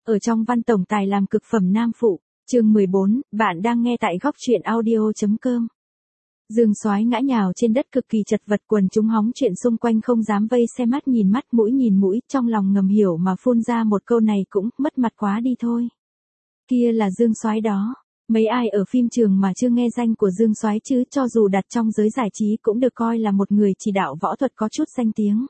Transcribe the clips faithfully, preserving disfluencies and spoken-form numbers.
Ở trong văn tổng tài làm cực phẩm nam phụ, chương mười bốn, bạn đang nghe tại góc truyện audio.com. Dương Soái ngã nhào trên đất cực kỳ chật vật, quần chúng hóng chuyện xung quanh không dám vây xem, mắt nhìn mắt mũi nhìn mũi, trong lòng ngầm hiểu mà phun ra một câu này cũng mất mặt quá đi thôi. Kia là Dương Soái đó. Mấy ai ở phim trường mà chưa nghe danh của Dương Soái chứ, cho dù đặt trong giới giải trí cũng được coi là một người chỉ đạo võ thuật có chút danh tiếng.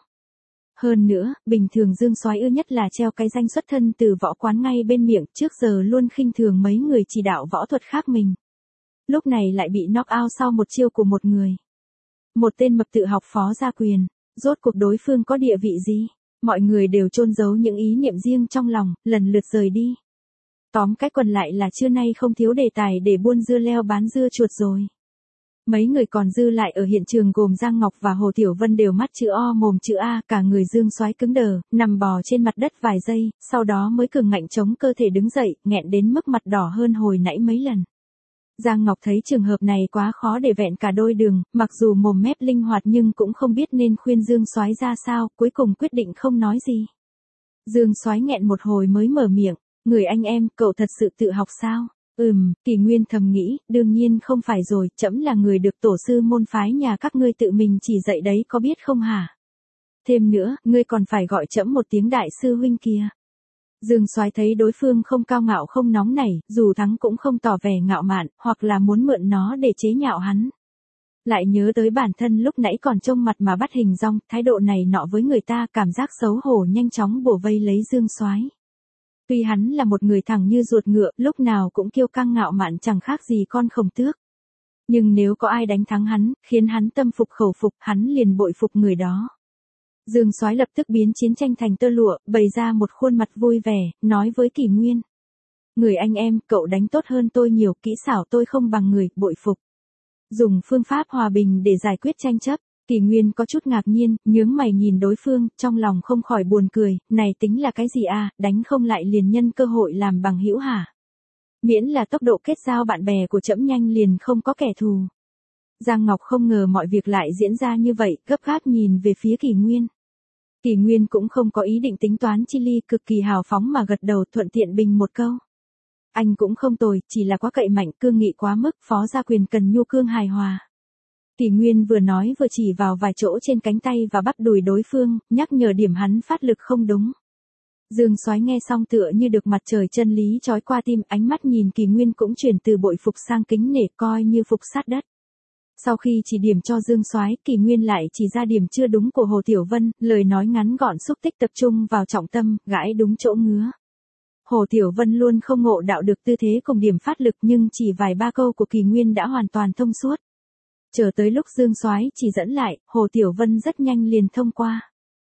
Hơn nữa, bình thường Dương Soái ưa nhất là treo cái danh xuất thân từ võ quán ngay bên miệng, trước giờ luôn khinh thường mấy người chỉ đạo võ thuật khác mình. Lúc này lại bị knock out sau một chiêu của một người. Một tên mập tự học phó gia quyền, rốt cuộc đối phương có địa vị gì? Mọi người đều chôn giấu những ý niệm riêng trong lòng, lần lượt rời đi. Tóm cách còn lại là trưa nay không thiếu đề tài để buôn dưa leo bán dưa chuột rồi. Mấy người còn dư lại ở hiện trường gồm Giang Ngọc và Hồ Tiểu Vân đều mắt chữ O mồm chữ A, cả người Dương Soái cứng đờ, nằm bò trên mặt đất vài giây, sau đó mới cường ngạnh chống cơ thể đứng dậy, nghẹn đến mức mặt đỏ hơn hồi nãy mấy lần. Giang Ngọc thấy trường hợp này quá khó để vẹn cả đôi đường, mặc dù mồm mép linh hoạt nhưng cũng không biết nên khuyên Dương Soái ra sao, cuối cùng quyết định không nói gì. Dương Soái nghẹn một hồi mới mở miệng, người anh em, cậu thật sự tự học sao? Ừm, Kỳ Nguyên thầm nghĩ, đương nhiên không phải rồi, trẫm là người được tổ sư môn phái nhà các ngươi tự mình chỉ dạy đấy có biết không hả? Thêm nữa, ngươi còn phải gọi trẫm một tiếng đại sư huynh kia. Dương Soái thấy đối phương không cao ngạo không nóng nảy, dù thắng cũng không tỏ vẻ ngạo mạn, hoặc là muốn mượn nó để chế nhạo hắn. Lại nhớ tới bản thân lúc nãy còn trông mặt mà bắt hình dong, thái độ này nọ với người ta, cảm giác xấu hổ nhanh chóng bủa vây lấy Dương Soái. Tuy hắn là một người thẳng như ruột ngựa, lúc nào cũng kiêu căng ngạo mạn chẳng khác gì con khổng tước. Nhưng nếu có ai đánh thắng hắn, khiến hắn tâm phục khẩu phục, hắn liền bội phục người đó. Dương Soái lập tức biến chiến tranh thành tơ lụa, bày ra một khuôn mặt vui vẻ, nói với Kỳ Nguyên. Người anh em, cậu đánh tốt hơn tôi nhiều, kỹ xảo tôi không bằng người, bội phục. Dùng phương pháp hòa bình để giải quyết tranh chấp. Kỳ Nguyên có chút ngạc nhiên, nhướng mày nhìn đối phương, trong lòng không khỏi buồn cười, này tính là cái gì à, đánh không lại liền nhân cơ hội làm bằng hữu hả? Miễn là tốc độ kết giao bạn bè của trẫm nhanh liền không có kẻ thù. Giang Ngọc không ngờ mọi việc lại diễn ra như vậy, gấp gáp nhìn về phía Kỳ Nguyên. Kỳ Nguyên cũng không có ý định tính toán chi ly, cực kỳ hào phóng mà gật đầu, thuận tiện bình một câu. Anh cũng không tồi, chỉ là quá cậy mạnh, cương nghị quá mức, phó gia quyền cần nhu cương hài hòa. Kỳ Nguyên vừa nói vừa chỉ vào vài chỗ trên cánh tay và bắp đùi đối phương, nhắc nhở điểm hắn phát lực không đúng. Dương Soái nghe xong tựa như được mặt trời chân lý chói qua tim, ánh mắt nhìn Kỳ Nguyên cũng chuyển từ bội phục sang kính nể, coi như phục sát đất. Sau khi chỉ điểm cho Dương Soái, Kỳ Nguyên lại chỉ ra điểm chưa đúng của Hồ Tiểu Vân, lời nói ngắn gọn xúc tích tập trung vào trọng tâm, gãi đúng chỗ ngứa. Hồ Tiểu Vân luôn không ngộ đạo được tư thế cùng điểm phát lực, nhưng chỉ vài ba câu của Kỳ Nguyên đã hoàn toàn thông suốt. Chờ tới lúc Dương Soái chỉ dẫn lại, Hồ Tiểu Vân rất nhanh liền thông qua.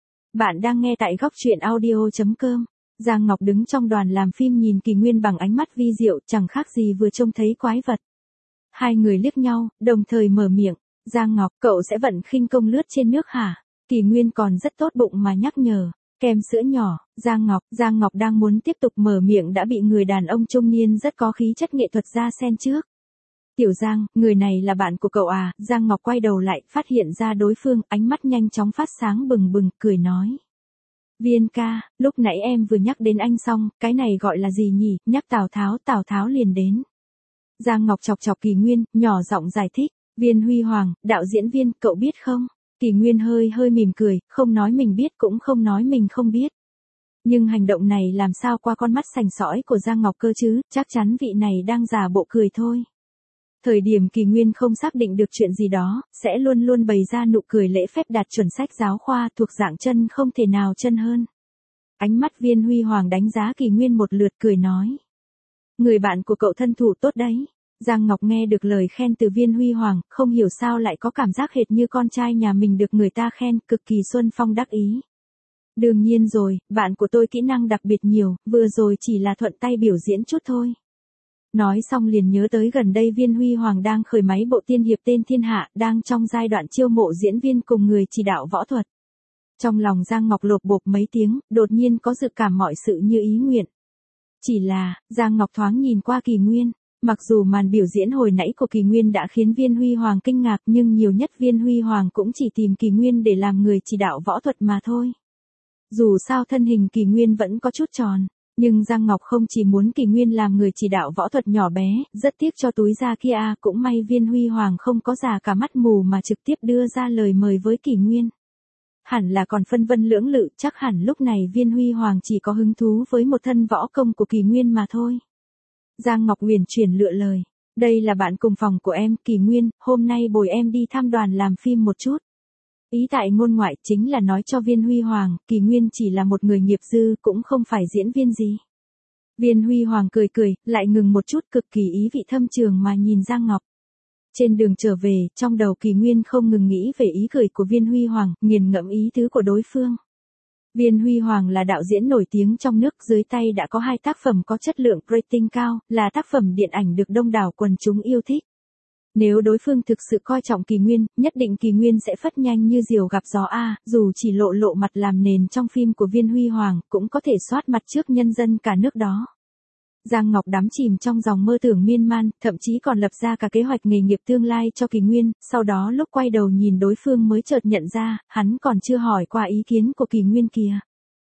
Bạn đang nghe tại góc truyện audio.com. Giang Ngọc đứng trong đoàn làm phim nhìn Kỳ Nguyên bằng ánh mắt vi diệu, chẳng khác gì vừa trông thấy quái vật. Hai người liếc nhau, đồng thời mở miệng. Giang Ngọc, cậu sẽ vận khinh công lướt trên nước hả? Kỳ Nguyên còn rất tốt bụng mà nhắc nhở. Kem sữa nhỏ, Giang Ngọc, Giang Ngọc đang muốn tiếp tục mở miệng đã bị người đàn ông trung niên rất có khí chất nghệ thuật ra xen trước. Tiểu Giang, người này là bạn của cậu à? Giang Ngọc quay đầu lại, phát hiện ra đối phương, ánh mắt nhanh chóng phát sáng bừng bừng, cười nói. Viên ca, lúc nãy em vừa nhắc đến anh xong, cái này gọi là gì nhỉ? Nhắc Tào Tháo, Tào Tháo liền đến. Giang Ngọc chọc chọc Kỳ Nguyên, nhỏ giọng giải thích. Viên Huy Hoàng, đạo diễn viên, cậu biết không? Kỳ Nguyên hơi hơi mỉm cười, không nói mình biết cũng không nói mình không biết. Nhưng hành động này làm sao qua con mắt sành sỏi của Giang Ngọc cơ chứ, chắc chắn vị này đang giả bộ cười thôi. Thời điểm Kỳ Nguyên không xác định được chuyện gì đó, sẽ luôn luôn bày ra nụ cười lễ phép đạt chuẩn sách giáo khoa, thuộc dạng chân không thể nào chân hơn. Ánh mắt Viên Huy Hoàng đánh giá Kỳ Nguyên một lượt, cười nói. Người bạn của cậu thân thủ tốt đấy. Giang Ngọc nghe được lời khen từ Viên Huy Hoàng, không hiểu sao lại có cảm giác hệt như con trai nhà mình được người ta khen, cực kỳ xuân phong đắc ý. Đương nhiên rồi, bạn của tôi kỹ năng đặc biệt nhiều, vừa rồi chỉ là thuận tay biểu diễn chút thôi. Nói xong liền nhớ tới gần đây Viên Huy Hoàng đang khởi máy bộ tiên hiệp tên Thiên Hạ, đang trong giai đoạn chiêu mộ diễn viên cùng người chỉ đạo võ thuật. Trong lòng Giang Ngọc lột bột mấy tiếng, đột nhiên có dự cảm mọi sự như ý nguyện. Chỉ là, Giang Ngọc thoáng nhìn qua Kỳ Nguyên, mặc dù màn biểu diễn hồi nãy của Kỳ Nguyên đã khiến Viên Huy Hoàng kinh ngạc, nhưng nhiều nhất Viên Huy Hoàng cũng chỉ tìm Kỳ Nguyên để làm người chỉ đạo võ thuật mà thôi. Dù sao thân hình Kỳ Nguyên vẫn có chút tròn, Nhưng Giang Ngọc không chỉ muốn Kỳ Nguyên làm người chỉ đạo võ thuật nhỏ bé, rất tiếc cho túi da kia, cũng may Viên Huy Hoàng không có già cả mắt mù mà trực tiếp đưa ra lời mời với Kỳ Nguyên. Hẳn là còn phân vân lưỡng lự, chắc hẳn lúc này Viên Huy Hoàng chỉ có hứng thú với một thân võ công của Kỳ Nguyên mà thôi. Giang Ngọc huyền chuyển lựa lời, đây là bạn cùng phòng của em, Kỳ Nguyên, hôm nay bồi em đi thăm đoàn làm phim một chút. Ý tại ngôn ngoại chính là nói cho Viên Huy Hoàng, Kỳ Nguyên chỉ là một người nghiệp dư, cũng không phải diễn viên gì. Viên Huy Hoàng cười cười, lại ngừng một chút, cực kỳ ý vị thâm trường mà nhìn Giang Ngọc. Trên đường trở về, trong đầu Kỳ Nguyên không ngừng nghĩ về ý cười của Viên Huy Hoàng, nghiền ngẫm ý tứ của đối phương. Viên Huy Hoàng là đạo diễn nổi tiếng trong nước, dưới tay đã có hai tác phẩm có chất lượng rating cao, là tác phẩm điện ảnh được đông đảo quần chúng yêu thích. Nếu đối phương thực sự coi trọng Kỳ Nguyên, nhất định Kỳ Nguyên sẽ phất nhanh như diều gặp gió a, dù chỉ lộ lộ mặt làm nền trong phim của Viên Huy Hoàng, cũng có thể soát mặt trước nhân dân cả nước đó. Giang Ngọc đắm chìm trong dòng mơ tưởng miên man, thậm chí còn lập ra cả kế hoạch nghề nghiệp tương lai cho Kỳ Nguyên, sau đó lúc quay đầu nhìn đối phương mới chợt nhận ra, hắn còn chưa hỏi qua ý kiến của Kỳ Nguyên kìa.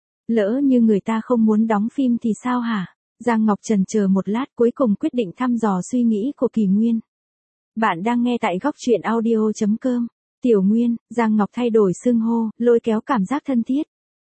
Lỡ như người ta không muốn đóng phim thì sao hả? Giang Ngọc chần chờ một lát, cuối cùng quyết định thăm dò suy nghĩ của Kỳ Nguyên. Bạn đang nghe tại góc truyện audio chấm com. Tiểu Nguyên, Giang Ngọc thay đổi xưng hô, lôi kéo cảm giác thân thiết.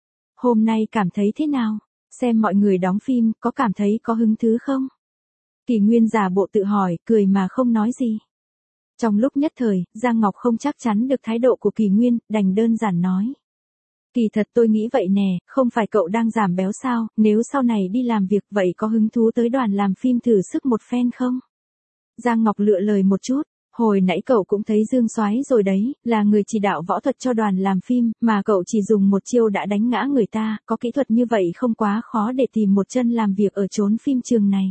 Hôm nay cảm thấy thế nào? Xem mọi người đóng phim, có cảm thấy có hứng thú không? Kỳ Nguyên giả bộ tự hỏi, cười mà không nói gì. Trong lúc nhất thời, Giang Ngọc không chắc chắn được thái độ của Kỳ Nguyên, đành đơn giản nói. Kỳ thật tôi nghĩ vậy nè, không phải cậu đang giảm béo sao, nếu sau này đi làm việc vậy có hứng thú tới đoàn làm phim thử sức một phen không? Giang Ngọc lựa lời một chút, hồi nãy cậu cũng thấy Dương Soái rồi đấy, là người chỉ đạo võ thuật cho đoàn làm phim, mà cậu chỉ dùng một chiêu đã đánh ngã người ta, có kỹ thuật như vậy không quá khó để tìm một chân làm việc ở chốn phim trường này.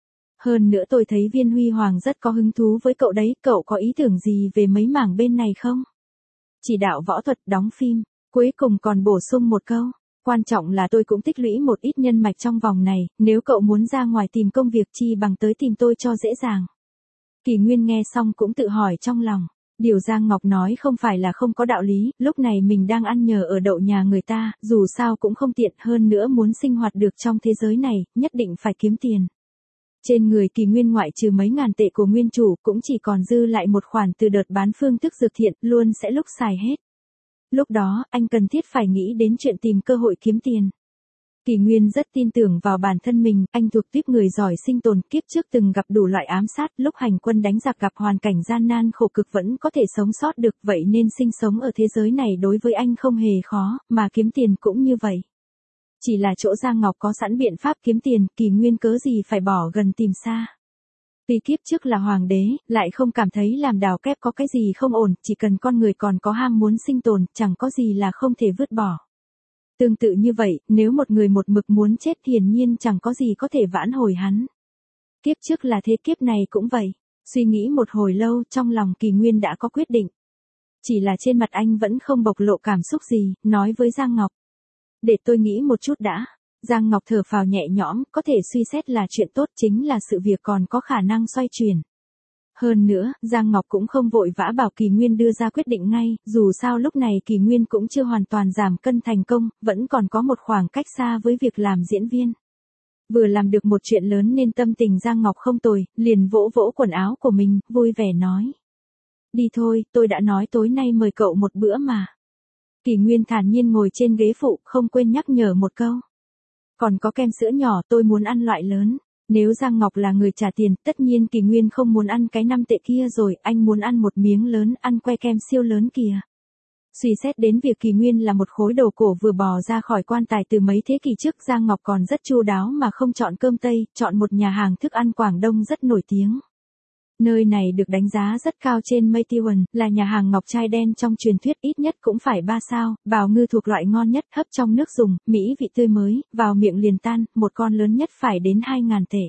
Hơn nữa tôi thấy Viên Huy Hoàng rất có hứng thú với cậu đấy, cậu có ý tưởng gì về mấy mảng bên này không? Chỉ đạo võ thuật, đóng phim, cuối cùng còn bổ sung một câu. Quan trọng là tôi cũng tích lũy một ít nhân mạch trong vòng này, nếu cậu muốn ra ngoài tìm công việc chi bằng tới tìm tôi cho dễ dàng. Kỳ Nguyên nghe xong cũng tự hỏi trong lòng, điều Giang Ngọc nói không phải là không có đạo lý, lúc này mình đang ăn nhờ ở đậu nhà người ta, dù sao cũng không tiện, hơn nữa muốn sinh hoạt được trong thế giới này, nhất định phải kiếm tiền. Trên người Kỳ Nguyên ngoại trừ mấy ngàn tệ của nguyên chủ, cũng chỉ còn dư lại một khoản từ đợt bán phương thức dược thiện, luôn sẽ lúc xài hết. Lúc đó, anh cần thiết phải nghĩ đến chuyện tìm cơ hội kiếm tiền. Kỳ Nguyên rất tin tưởng vào bản thân mình, anh thuộc tiếp người giỏi sinh tồn, kiếp trước từng gặp đủ loại ám sát, lúc hành quân đánh giặc gặp hoàn cảnh gian nan khổ cực vẫn có thể sống sót được, vậy nên sinh sống ở thế giới này đối với anh không hề khó, mà kiếm tiền cũng như vậy. Chỉ là chỗ Giang Ngọc có sẵn biện pháp kiếm tiền, Kỳ Nguyên cớ gì phải bỏ gần tìm xa. Vì kiếp trước là hoàng đế, lại không cảm thấy làm đào kép có cái gì không ổn, chỉ cần con người còn có ham muốn sinh tồn, chẳng có gì là không thể vứt bỏ. Tương tự như vậy, nếu một người một mực muốn chết hiển nhiên chẳng có gì có thể vãn hồi hắn. Kiếp trước là thế, kiếp này cũng vậy. Suy nghĩ một hồi lâu, trong lòng Kỳ Nguyên đã có quyết định. Chỉ là trên mặt anh vẫn không bộc lộ cảm xúc gì, nói với Giang Ngọc. Để tôi nghĩ một chút đã. Giang Ngọc thở phào nhẹ nhõm, có thể suy xét là chuyện tốt, chính là sự việc còn có khả năng xoay chuyển. Hơn nữa, Giang Ngọc cũng không vội vã bảo Kỳ Nguyên đưa ra quyết định ngay, dù sao lúc này Kỳ Nguyên cũng chưa hoàn toàn giảm cân thành công, vẫn còn có một khoảng cách xa với việc làm diễn viên. Vừa làm được một chuyện lớn nên tâm tình Giang Ngọc không tồi, liền vỗ vỗ quần áo của mình, vui vẻ nói. Đi thôi, tôi đã nói tối nay mời cậu một bữa mà. Kỳ Nguyên thản nhiên ngồi trên ghế phụ, không quên nhắc nhở một câu. Còn có kem sữa nhỏ, tôi muốn ăn loại lớn. Nếu Giang Ngọc là người trả tiền, tất nhiên Kỳ Nguyên không muốn ăn cái năm tệ kia rồi, anh muốn ăn một miếng lớn, ăn que kem siêu lớn kìa. Suy xét đến việc Kỳ Nguyên là một khối đồ cổ vừa bò ra khỏi quan tài từ mấy thế kỷ trước, Giang Ngọc còn rất chu đáo mà không chọn cơm Tây, chọn một nhà hàng thức ăn Quảng Đông rất nổi tiếng. Nơi này được đánh giá rất cao trên Meituan, là nhà hàng ngọc trai đen trong truyền thuyết, ít nhất cũng phải ba sao, bào ngư thuộc loại ngon nhất, hấp trong nước dùng, mỹ vị tươi mới, vào miệng liền tan, một con lớn nhất phải đến hai ngàn tệ.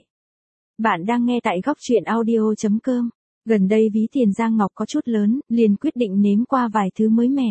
Bạn đang nghe tại góc truyện audio chấm com. Gần đây ví tiền Giang Ngọc có chút lớn, liền quyết định nếm qua vài thứ mới mẻ.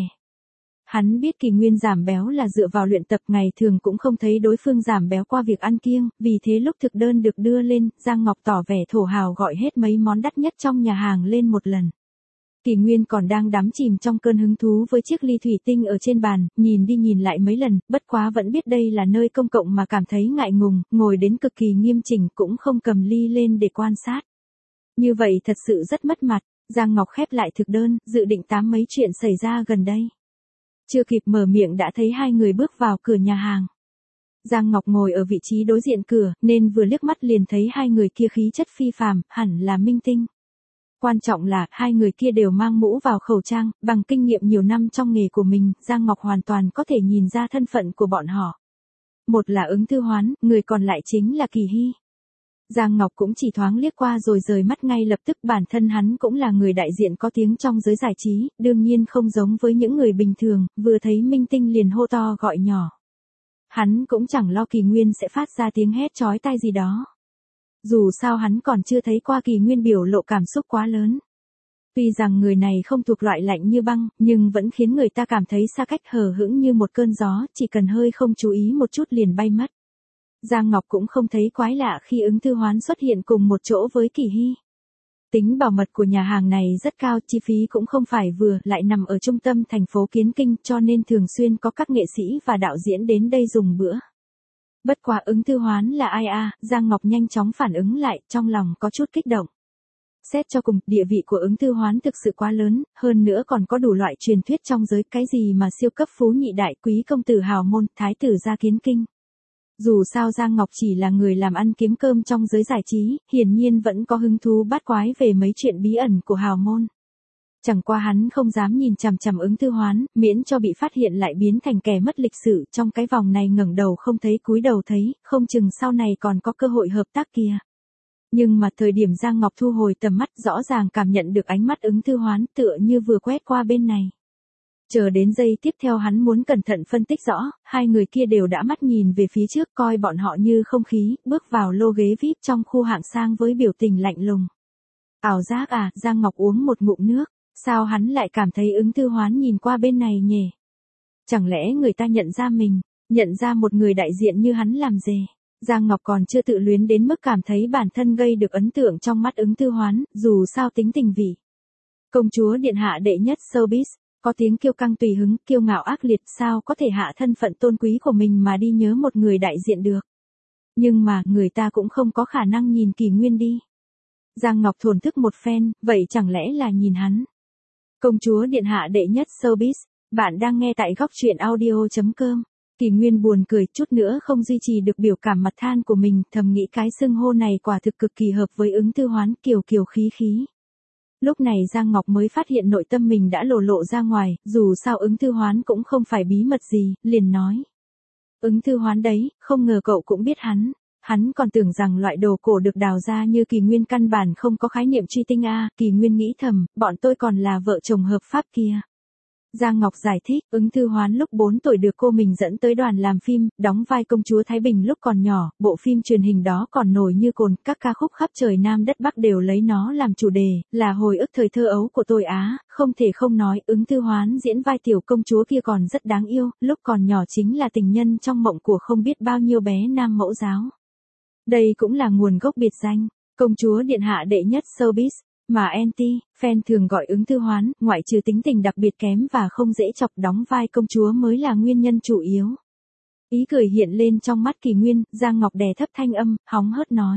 Hắn biết Kỳ Nguyên giảm béo là dựa vào luyện tập, ngày thường cũng không thấy đối phương giảm béo qua việc ăn kiêng, vì thế lúc thực đơn được đưa lên, Giang Ngọc tỏ vẻ thổ hào gọi hết mấy món đắt nhất trong nhà hàng lên một lần. Kỳ Nguyên còn đang đắm chìm trong cơn hứng thú với chiếc ly thủy tinh ở trên bàn, nhìn đi nhìn lại mấy lần, bất quá vẫn biết đây là nơi công cộng mà cảm thấy ngại ngùng, ngồi đến cực kỳ nghiêm chỉnh cũng không cầm ly lên để quan sát. Như vậy thật sự rất mất mặt. Giang Ngọc khép lại thực đơn, dự định tám mấy chuyện xảy ra gần đây. Chưa kịp mở miệng đã thấy hai người bước vào cửa nhà hàng. Giang Ngọc ngồi ở vị trí đối diện cửa, nên vừa liếc mắt liền thấy hai người kia khí chất phi phàm, hẳn là minh tinh. Quan trọng là, hai người kia đều mang mũ vào khẩu trang, bằng kinh nghiệm nhiều năm trong nghề của mình, Giang Ngọc hoàn toàn có thể nhìn ra thân phận của bọn họ. Một là Ứng Thư Hoán, người còn lại chính là Kỳ Hy. Giang Ngọc cũng chỉ thoáng liếc qua rồi rời mắt ngay lập tức, bản thân hắn cũng là người đại diện có tiếng trong giới giải trí, đương nhiên không giống với những người bình thường, vừa thấy minh tinh liền hô to gọi nhỏ. Hắn cũng chẳng lo Kỳ Nguyên sẽ phát ra tiếng hét chói tai gì đó. Dù sao hắn còn chưa thấy qua Kỳ Nguyên biểu lộ cảm xúc quá lớn. Tuy rằng người này không thuộc loại lạnh như băng, nhưng vẫn khiến người ta cảm thấy xa cách hờ hững như một cơn gió, chỉ cần hơi không chú ý một chút liền bay mất. Giang Ngọc cũng không thấy quái lạ khi Ứng Thư Hoán xuất hiện cùng một chỗ với Kỳ Hy. Tính bảo mật của nhà hàng này rất cao, chi phí cũng không phải vừa, lại nằm ở trung tâm thành phố Kiến Kinh, cho nên thường xuyên có các nghệ sĩ và đạo diễn đến đây dùng bữa. Bất quá Ứng Thư Hoán là ai à, Giang Ngọc nhanh chóng phản ứng lại, trong lòng có chút kích động. Xét cho cùng, địa vị của Ứng Thư Hoán thực sự quá lớn, hơn nữa còn có đủ loại truyền thuyết trong giới, cái gì mà siêu cấp phú nhị đại, quý công tử hào môn, thái tử gia Kiến Kinh. Dù sao Giang Ngọc chỉ là người làm ăn kiếm cơm trong giới giải trí, hiển nhiên vẫn có hứng thú bát quái về mấy chuyện bí ẩn của hào môn. Chẳng qua hắn không dám nhìn chằm chằm Ứng Thư Hoán, miễn cho bị phát hiện lại biến thành kẻ mất lịch sự, trong cái vòng này ngẩng đầu không thấy cúi đầu thấy, không chừng sau này còn có cơ hội hợp tác kia. Nhưng mà thời điểm Giang Ngọc thu hồi tầm mắt, rõ ràng cảm nhận được ánh mắt Ứng Thư Hoán tựa như vừa quét qua bên này. Chờ đến giây tiếp theo hắn muốn cẩn thận phân tích rõ, hai người kia đều đã mắt nhìn về phía trước, coi bọn họ như không khí, bước vào lô ghế vi ai pi trong khu hạng sang với biểu tình lạnh lùng. Ảo giác à, Giang Ngọc uống một ngụm nước, sao hắn lại cảm thấy Ứng Thư Hoán nhìn qua bên này nhỉ? Chẳng lẽ người ta nhận ra mình, nhận ra một người đại diện như hắn làm gì? Giang Ngọc còn chưa tự luyến đến mức cảm thấy bản thân gây được ấn tượng trong mắt Ứng Thư Hoán, dù sao tính tình vị. Công chúa điện hạ đệ nhất showbiz. Có tiếng kiêu căng tùy hứng, kiêu ngạo ác liệt, sao có thể hạ thân phận tôn quý của mình mà đi nhớ một người đại diện được. Nhưng mà, người ta cũng không có khả năng nhìn Kỳ Nguyên đi. Giang Ngọc thổn thức một phen, vậy chẳng lẽ là nhìn hắn. Công chúa điện hạ đệ nhất showbiz, bạn đang nghe tại góc truyện audio chấm com. Kỳ Nguyên buồn cười, chút nữa không duy trì được biểu cảm mặt than của mình, thầm nghĩ cái xưng hô này quả thực cực kỳ hợp với Ứng Thư Hoán, kiều kiều khí khí. Lúc này Giang Ngọc mới phát hiện nội tâm mình đã lộ lộ ra ngoài, dù sao Ứng Thư Hoán cũng không phải bí mật gì, liền nói. Ứng Thư Hoán đấy, không ngờ cậu cũng biết hắn. Hắn còn tưởng rằng loại đồ cổ được đào ra như Kỳ Nguyên căn bản không có khái niệm truy tinh a. Kỳ Nguyên nghĩ thầm, bọn tôi còn là vợ chồng hợp pháp kia. Giang Ngọc giải thích, Ứng Thư Hoán lúc bốn tuổi được cô mình dẫn tới đoàn làm phim, đóng vai công chúa Thái Bình lúc còn nhỏ, bộ phim truyền hình đó còn nổi như cồn, các ca khúc khắp trời Nam đất Bắc đều lấy nó làm chủ đề, là hồi ức thời thơ ấu của tôi á, không thể không nói, Ứng Thư Hoán diễn vai tiểu công chúa kia còn rất đáng yêu, lúc còn nhỏ chính là tình nhân trong mộng của không biết bao nhiêu bé nam mẫu giáo. Đây cũng là nguồn gốc biệt danh, công chúa điện hạ đệ nhất showbiz. Mà anti, fan thường gọi Ứng Thư Hoán, ngoại trừ tính tình đặc biệt kém và không dễ chọc, đóng vai công chúa mới là nguyên nhân chủ yếu. Ý cười hiện lên trong mắt Kỳ Nguyên, Giang Ngọc đè thấp thanh âm, hóng hớt nói.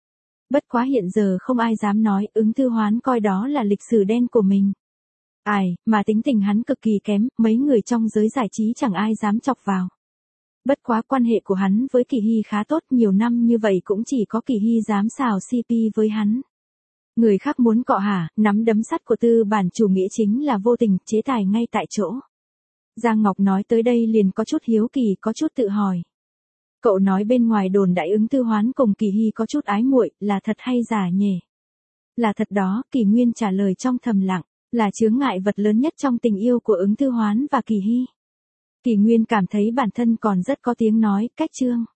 Bất quá hiện giờ không ai dám nói, Ứng Thư Hoán coi đó là lịch sử đen của mình. Ai, mà tính tình hắn cực kỳ kém, mấy người trong giới giải trí chẳng ai dám chọc vào. Bất quá quan hệ của hắn với Kỳ Hy khá tốt, nhiều năm như vậy cũng chỉ có Kỳ Hy dám xào xê pê với hắn. Người khác muốn cọ hả, nắm đấm sắt của tư bản chủ nghĩa chính là vô tình, chế tài ngay tại chỗ. Giang Ngọc nói tới đây liền có chút hiếu kỳ, có chút tự hỏi. Cậu nói bên ngoài đồn đại Ứng Thư Hoán cùng Kỳ Hy có chút ái muội, là thật hay giả nhỉ? Là thật đó, Kỳ Nguyên trả lời trong thầm lặng, là chướng ngại vật lớn nhất trong tình yêu của Ứng Thư Hoán và Kỳ Hy. Kỳ Nguyên cảm thấy bản thân còn rất có tiếng nói, cách chương.